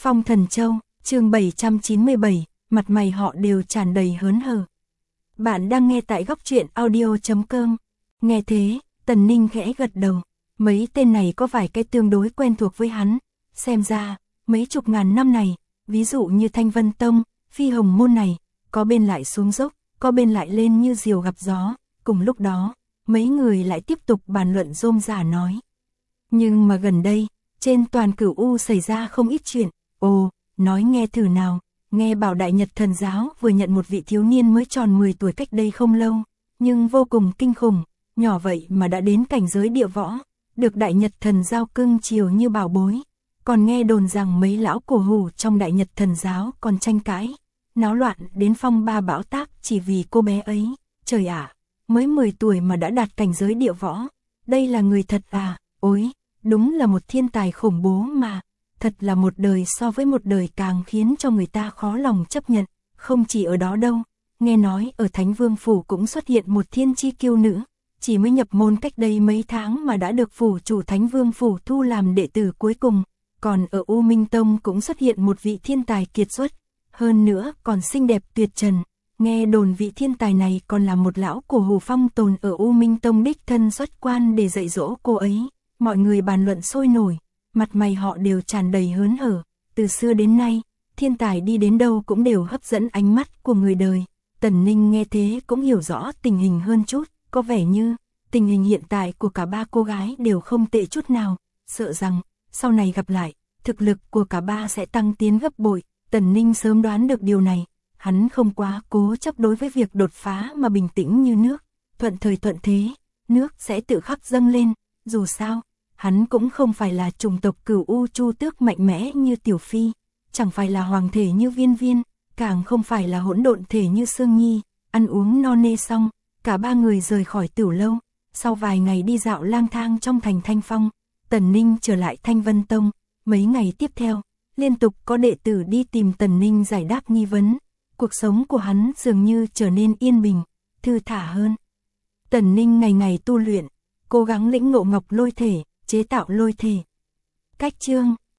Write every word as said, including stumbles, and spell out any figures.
Phong Thần Châu, chương bảy trăm chín mươi bảy, mặt mày họ đều tràn đầy hớn hở. Bạn đang nghe tại góc truyện audio chấm com. Nghe thế, Tần Ninh khẽ gật đầu. Mấy tên này có vài cái tương đối quen thuộc với hắn. Xem ra, mấy chục ngàn năm này, ví dụ như Thanh Vân Tông, Phi Hồng Môn này, có bên lại xuống dốc, có bên lại lên như diều gặp gió. Cùng lúc đó, mấy người lại tiếp tục bàn luận rôm rả nói. Nhưng mà gần đây, trên toàn Cửu U xảy ra không ít chuyện. Ồ, nói nghe thử nào, nghe bảo Đại Nhật Thần Giáo vừa nhận một vị thiếu niên mới tròn mười tuổi cách đây không lâu, nhưng vô cùng kinh khủng, nhỏ vậy mà đã đến cảnh giới địa võ, được Đại Nhật Thần Giáo cưng chiều như bảo bối. Còn nghe đồn rằng mấy lão cổ hủ trong Đại Nhật Thần Giáo còn tranh cãi, náo loạn đến phong ba bão táp chỉ vì cô bé ấy. Trời ạ, mới mười tuổi mà đã đạt cảnh giới địa võ, đây là người thật à? Ôi, đúng là một thiên tài khủng bố mà. Thật là một đời so với một đời càng khiến cho người ta khó lòng chấp nhận. Không chỉ ở đó đâu, nghe nói ở Thánh Vương Phủ cũng xuất hiện một thiên chi kiêu nữ, chỉ mới nhập môn cách đây mấy tháng mà đã được Phủ chủ Thánh Vương Phủ thu làm đệ tử cuối cùng. Còn ở U Minh Tông cũng xuất hiện một vị thiên tài kiệt xuất, hơn nữa còn xinh đẹp tuyệt trần. Nghe đồn vị thiên tài này còn là một lão cổ hủ phong tồn ở U Minh Tông đích thân xuất quan để dạy dỗ cô ấy. Mọi người bàn luận sôi nổi, mặt mày họ đều tràn đầy hớn hở. Từ xưa đến nay, thiên tài đi đến đâu cũng đều hấp dẫn ánh mắt của người đời. Tần Ninh nghe thế cũng hiểu rõ tình hình hơn chút, có vẻ như tình hình hiện tại của cả ba cô gái đều không tệ chút nào, sợ rằng sau này gặp lại, thực lực của cả ba sẽ tăng tiến gấp bội. Tần Ninh sớm đoán được điều này, hắn không quá cố chấp đối với việc đột phá mà bình tĩnh như nước, thuận thời thuận thế, nước sẽ tự khắc dâng lên. Dù sao, hắn cũng không phải là chủng tộc Cửu U Chu Tước mạnh mẽ như Tiểu Phi, chẳng phải là hoàng thể như Viên Viên, càng không phải là hỗn độn thể như Sương Nhi. Ăn uống no nê xong, cả ba người rời khỏi Tửu Lâu. Sau vài ngày đi dạo lang thang trong thành Thanh Phong, Tần Ninh trở lại Thanh Vân Tông. Mấy ngày tiếp theo, liên tục có đệ tử đi tìm Tần Ninh giải đáp nghi vấn. Cuộc sống của hắn dường như trở nên yên bình, thư thả hơn. Tần Ninh ngày ngày tu luyện, cố gắng lĩnh ngộ ngọc lôi thể, chế tạo lôi thể. Cách chương